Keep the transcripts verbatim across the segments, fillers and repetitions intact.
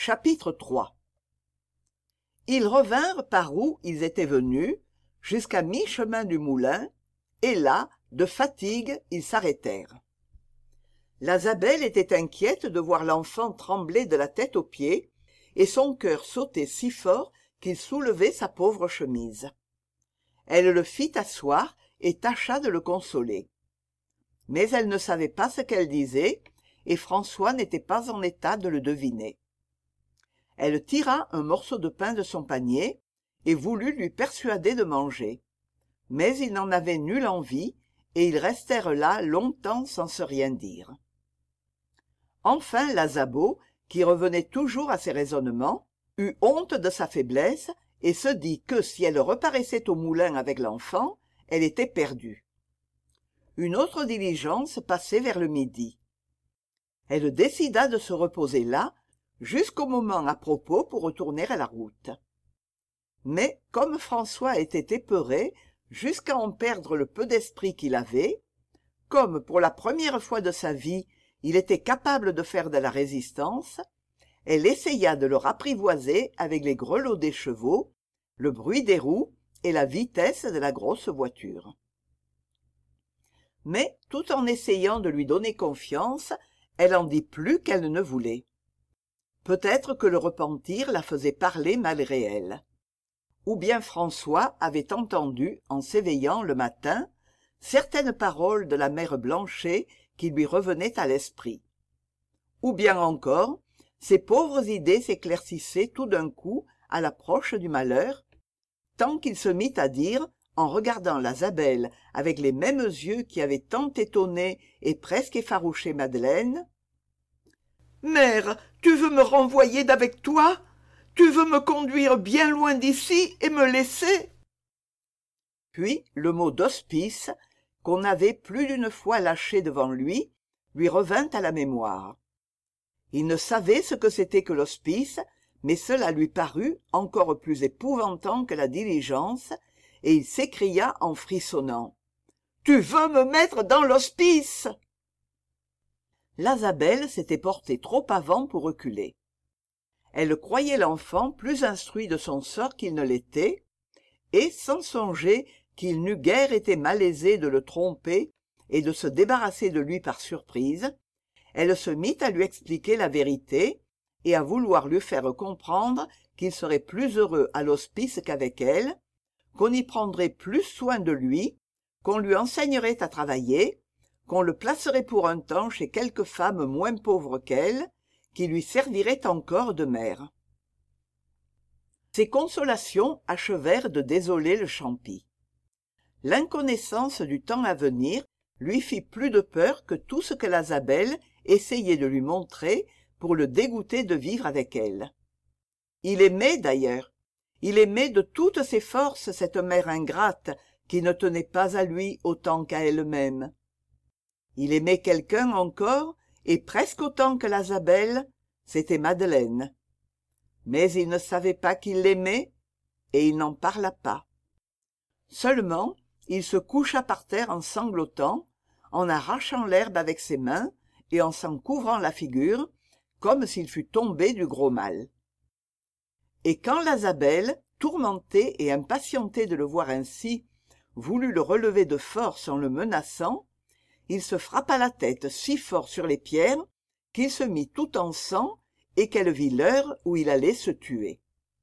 Chapitre trois. Ils revinrent par où ils étaient venus, jusqu'à mi-chemin du moulin, et là, de fatigue, ils s'arrêtèrent. La Zabel était inquiète de voir l'enfant trembler de la tête aux pieds, et son cœur sautait si fort qu'il soulevait sa pauvre chemise. Elle le fit asseoir et tâcha de le consoler. Mais elle ne savait pas ce qu'elle disait, et François n'était pas en état de le deviner. Elle tira un morceau de pain de son panier et voulut lui persuader de manger. Mais il n'en avait nulle envie, et ils restèrent là longtemps sans se rien dire. Enfin la Zabo, qui revenait toujours à ses raisonnements, eut honte de sa faiblesse et se dit que si elle reparaissait au moulin avec l'enfant, elle était perdue. Une autre diligence passait vers le midi. Elle décida de se reposer là, jusqu'au moment à propos pour retourner à la route. Mais comme François était épeuré jusqu'à en perdre le peu d'esprit qu'il avait, comme pour la première fois de sa vie il était capable de faire de la résistance, elle essaya de le rapprivoiser avec les grelots des chevaux, le bruit des roues et la vitesse de la grosse voiture. Mais tout en essayant de lui donner confiance, elle en dit plus qu'elle ne voulait. Peut-être que le repentir la faisait parler malgré elle. Ou bien François avait entendu, en s'éveillant le matin, certaines paroles de la mère Blanchet qui lui revenaient à l'esprit. Ou bien encore, ses pauvres idées s'éclaircissaient tout d'un coup à l'approche du malheur, tant qu'il se mit à dire, en regardant la Zabel avec les mêmes yeux qui avaient tant étonné et presque effarouché Madeleine: « Mère, tu veux me renvoyer d'avec toi? Tu veux me conduire bien loin d'ici et me laisser ?» Puis le mot d'hospice, qu'on avait plus d'une fois lâché devant lui, lui revint à la mémoire. Il ne savait ce que c'était que l'hospice, mais cela lui parut encore plus épouvantant que la diligence, et il s'écria en frissonnant: « Tu veux me mettre dans l'hospice ?» La Zabel s'était portée trop avant pour reculer. Elle croyait l'enfant plus instruit de son sort qu'il ne l'était, et sans songer qu'il n'eût guère été malaisé de le tromper et de se débarrasser de lui par surprise, elle se mit à lui expliquer la vérité et à vouloir lui faire comprendre qu'il serait plus heureux à l'hospice qu'avec elle, qu'on y prendrait plus soin de lui, qu'on lui enseignerait à travailler, qu'on le placerait pour un temps chez quelque femme moins pauvre qu'elle, qui lui servirait encore de mère. Ces consolations achevèrent de désoler le Champy. L'inconnaissance du temps à venir lui fit plus de peur que tout ce que la Zabel essayait de lui montrer pour le dégoûter de vivre avec elle. Il aimait d'ailleurs, il aimait de toutes ses forces cette mère ingrate qui ne tenait pas à lui autant qu'à elle-même. Il aimait quelqu'un encore, et presque autant que la Zabel, c'était Madeleine. Mais il ne savait pas qu'il l'aimait, et il n'en parla pas. Seulement, il se coucha par terre en sanglotant, en arrachant l'herbe avec ses mains et en s'en couvrant la figure, comme s'il fût tombé du gros mal. Et quand la Zabel, tourmentée et impatientée de le voir ainsi, voulut le relever de force en le menaçant, il se frappa la tête si fort sur les pierres qu'il se mit tout en sang et qu'elle vit l'heure où il allait se tuer.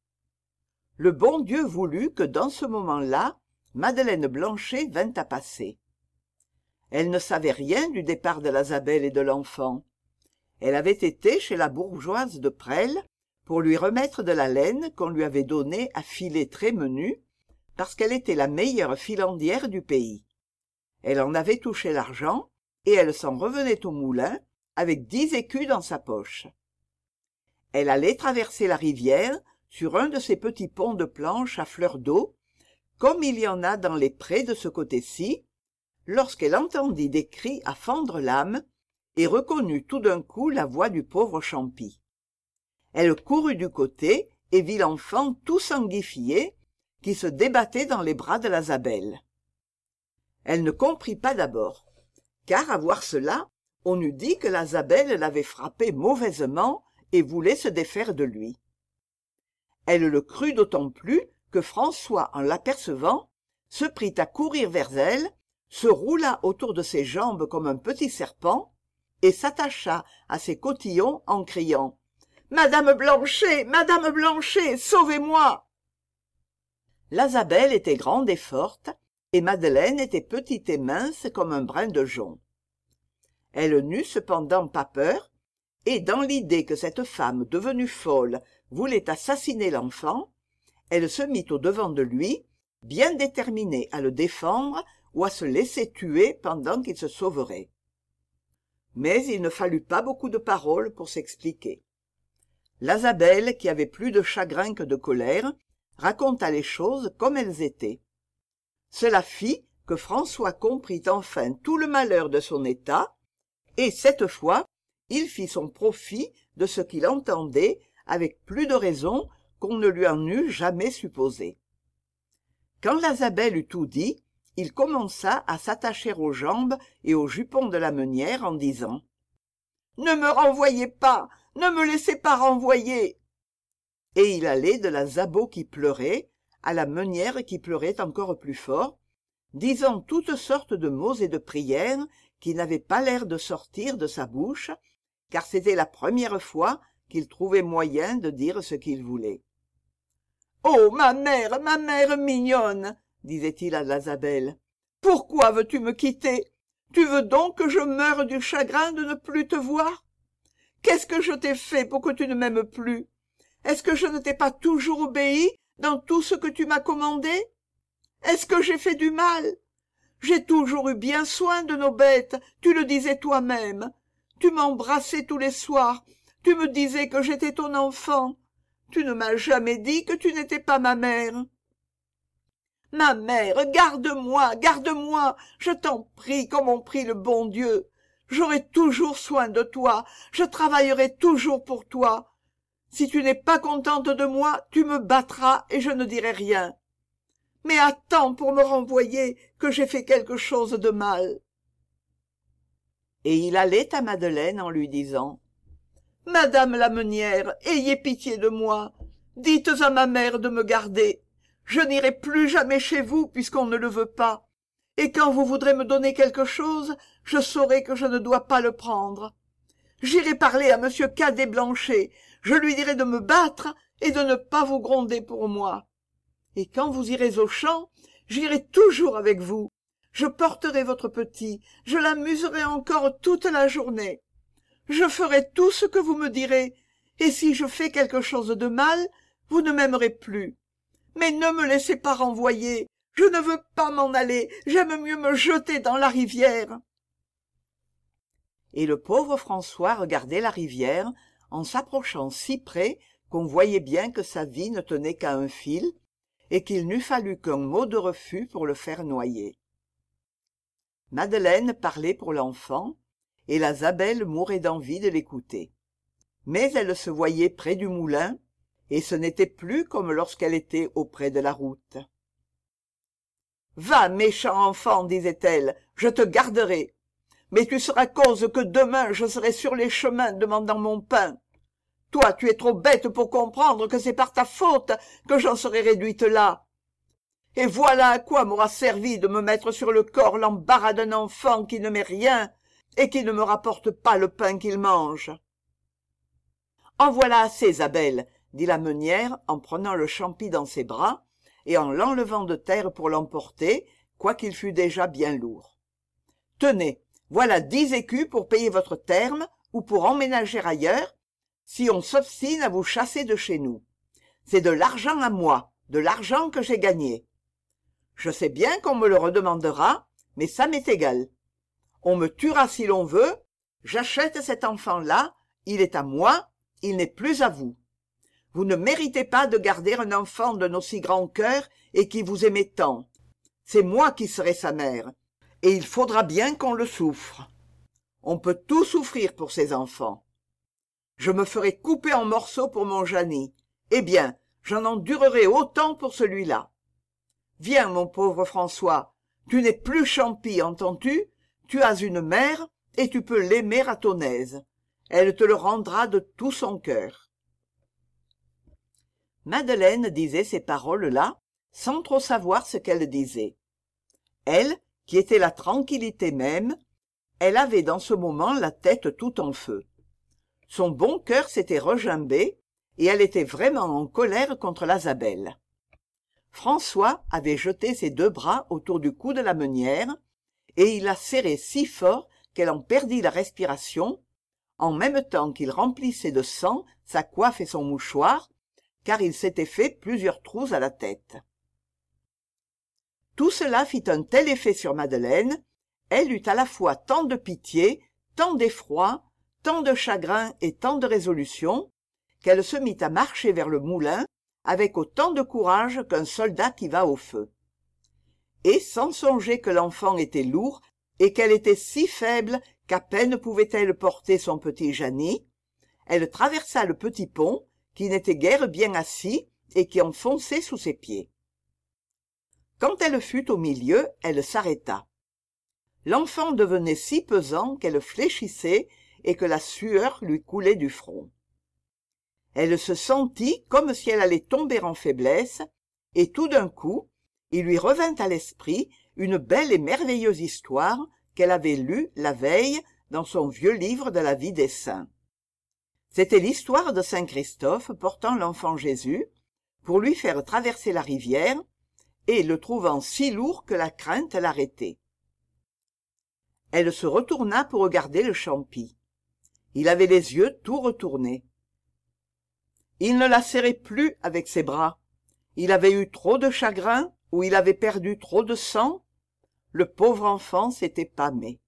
Le bon Dieu voulut que dans ce moment-là, Madeleine Blanchet vint à passer. Elle ne savait rien du départ de la Zabel et de l'enfant. Elle avait été chez la bourgeoise de Presles pour lui remettre de la laine qu'on lui avait donnée à filer très menu, parce qu'elle était la meilleure filandière du pays. Elle en avait touché l'argent, et elle s'en revenait au moulin avec dix écus dans sa poche. Elle allait traverser la rivière sur un de ces petits ponts de planches à fleur d'eau, comme il y en a dans les prés de ce côté-ci, lorsqu'elle entendit des cris à fendre l'âme et reconnut tout d'un coup la voix du pauvre Champy. Elle courut du côté et vit l'enfant tout sanguifié qui se débattait dans les bras de la Zabel. Elle ne comprit pas d'abord, car à voir cela, on eût dit que la Zabel l'avait frappé mauvaisement et voulait se défaire de lui. Elle le crut d'autant plus que François, en l'apercevant, se prit à courir vers elle, se roula autour de ses jambes comme un petit serpent, et s'attacha à ses cotillons en criant « Madame Blanchet, Madame Blanchet, sauvez-moi » L'Azabelle était grande et forte, et Madeleine était petite et mince comme un brin de jonc. Elle n'eut cependant pas peur, et dans l'idée que cette femme devenue folle voulait assassiner l'enfant, elle se mit au-devant de lui, bien déterminée à le défendre ou à se laisser tuer pendant qu'il se sauverait. Mais il ne fallut pas beaucoup de paroles pour s'expliquer. L'Azabelle, qui avait plus de chagrin que de colère, raconta les choses comme elles étaient. Cela fit que François comprit enfin tout le malheur de son état, et cette fois, il fit son profit de ce qu'il entendait avec plus de raison qu'on ne lui en eût jamais supposé. Quand l'Azabelle eut tout dit, il commença à s'attacher aux jambes et aux jupons de la meunière en disant « Ne me renvoyez pas, ne me laissez pas renvoyer !» Et il allait de la Zabo qui pleurait à la meunière qui pleurait encore plus fort, disant toutes sortes de mots et de prières qui n'avaient pas l'air de sortir de sa bouche, car c'était la première fois qu'il trouvait moyen de dire ce qu'il voulait. « Oh, ma mère, ma mère mignonne !» disait-il à l'Azabelle. « Pourquoi veux-tu me quitter? Tu veux donc que je meure du chagrin de ne plus te voir? Qu'est-ce que je t'ai fait pour que tu ne m'aimes plus? Est-ce que je ne t'ai pas toujours obéi dans tout ce que tu m'as commandé? Est-ce que j'ai fait du mal? J'ai toujours eu bien soin de nos bêtes, tu le disais toi-même. Tu m'embrassais tous les soirs, tu me disais que j'étais ton enfant. Tu ne m'as jamais dit que tu n'étais pas ma mère. Ma mère, garde-moi, garde-moi, je t'en prie, comme on prie le bon Dieu. J'aurai toujours soin de toi, je travaillerai toujours pour toi. Si tu n'es pas contente de moi, tu me battras et je ne dirai rien. Mais attends pour me renvoyer que j'ai fait quelque chose de mal. Et il allait à Madeleine en lui disant « Madame la meunière, ayez pitié de moi. Dites à ma mère de me garder. Je n'irai plus jamais chez vous puisqu'on ne le veut pas. Et quand vous voudrez me donner quelque chose, je saurai que je ne dois pas le prendre. J'irai parler à monsieur Cadet Blanchet. Je lui dirai de me battre et de ne pas vous gronder pour moi. Et quand vous irez au champ, j'irai toujours avec vous. Je porterai votre petit, je l'amuserai encore toute la journée. Je ferai tout ce que vous me direz, et si je fais quelque chose de mal, vous ne m'aimerez plus. Mais ne me laissez pas renvoyer, je ne veux pas m'en aller, j'aime mieux me jeter dans la rivière. » Et le pauvre François regardait la rivière, en s'approchant si près qu'on voyait bien que sa vie ne tenait qu'à un fil, et qu'il n'eût fallu qu'un mot de refus pour le faire noyer. Madeleine parlait pour l'enfant, et la Zabelle mourait d'envie de l'écouter. Mais elle se voyait près du moulin, et ce n'était plus comme lorsqu'elle était auprès de la route. « Va, méchant enfant, disait-elle, je te garderai. Mais tu seras cause que demain je serai sur les chemins demandant mon pain. Toi, tu es trop bête pour comprendre que c'est par ta faute que j'en serai réduite là. Et voilà à quoi m'aura servi de me mettre sur le corps l'embarras d'un enfant qui ne m'est rien et qui ne me rapporte pas le pain qu'il mange. »« En voilà assez, Zabelle, » dit la meunière en prenant le champi dans ses bras et en l'enlevant de terre pour l'emporter, quoiqu'il fût déjà bien lourd. « Tenez, voilà dix écus pour payer votre terme ou pour emménager ailleurs, si on s'obstine à vous chasser de chez nous. C'est de l'argent à moi, de l'argent que j'ai gagné. Je sais bien qu'on me le redemandera, mais ça m'est égal. On me tuera si l'on veut, j'achète cet enfant-là, il est à moi, il n'est plus à vous. Vous ne méritez pas de garder un enfant d'un aussi grand cœur et qui vous aimait tant. C'est moi qui serai sa mère, et il faudra bien qu'on le souffre. On peut tout souffrir pour ses enfants. Je me ferai couper en morceaux pour mon Jeannie. Eh bien, j'en endurerai autant pour celui-là. Viens, mon pauvre François, tu n'es plus champi, entends-tu? Tu as une mère, et tu peux l'aimer à ton aise. elle te le rendra de tout son cœur. » Madeleine disait ces paroles-là sans trop savoir ce qu'elle disait. Elle, qui était la tranquillité même, elle avait dans ce moment la tête tout en feu. Son bon cœur s'était regimbé, et elle était vraiment en colère contre la Zabel. François avait jeté ses deux bras autour du cou de la meunière, et il la serrait si fort qu'elle en perdit la respiration, en même temps qu'il remplissait de sang sa coiffe et son mouchoir, car il s'était fait plusieurs trous à la tête. Tout cela fit un tel effet sur Madeleine, elle eut à la fois tant de pitié, tant d'effroi, tant de chagrin et tant de résolution, qu'elle se mit à marcher vers le moulin avec autant de courage qu'un soldat qui va au feu. Et sans songer que l'enfant était lourd et qu'elle était si faible qu'à peine pouvait-elle porter son petit Jeannie, elle traversa le petit pont, qui n'était guère bien assis et qui enfonçait sous ses pieds. Quand elle fut au milieu, elle s'arrêta. L'enfant devenait si pesant qu'elle fléchissait et que la sueur lui coulait du front. Elle se sentit comme si elle allait tomber en faiblesse, et tout d'un coup, il lui revint à l'esprit une belle et merveilleuse histoire qu'elle avait lue la veille dans son vieux livre de la vie des saints. C'était l'histoire de saint Christophe portant l'enfant Jésus pour lui faire traverser la rivière, et le trouvant si lourd que la crainte l'arrêtait. Elle se retourna pour regarder le champi. Il avait les yeux tout retournés. Il ne la serrait plus avec ses bras. Il avait eu trop de chagrin, ou il avait perdu trop de sang. Le pauvre enfant s'était pâmé.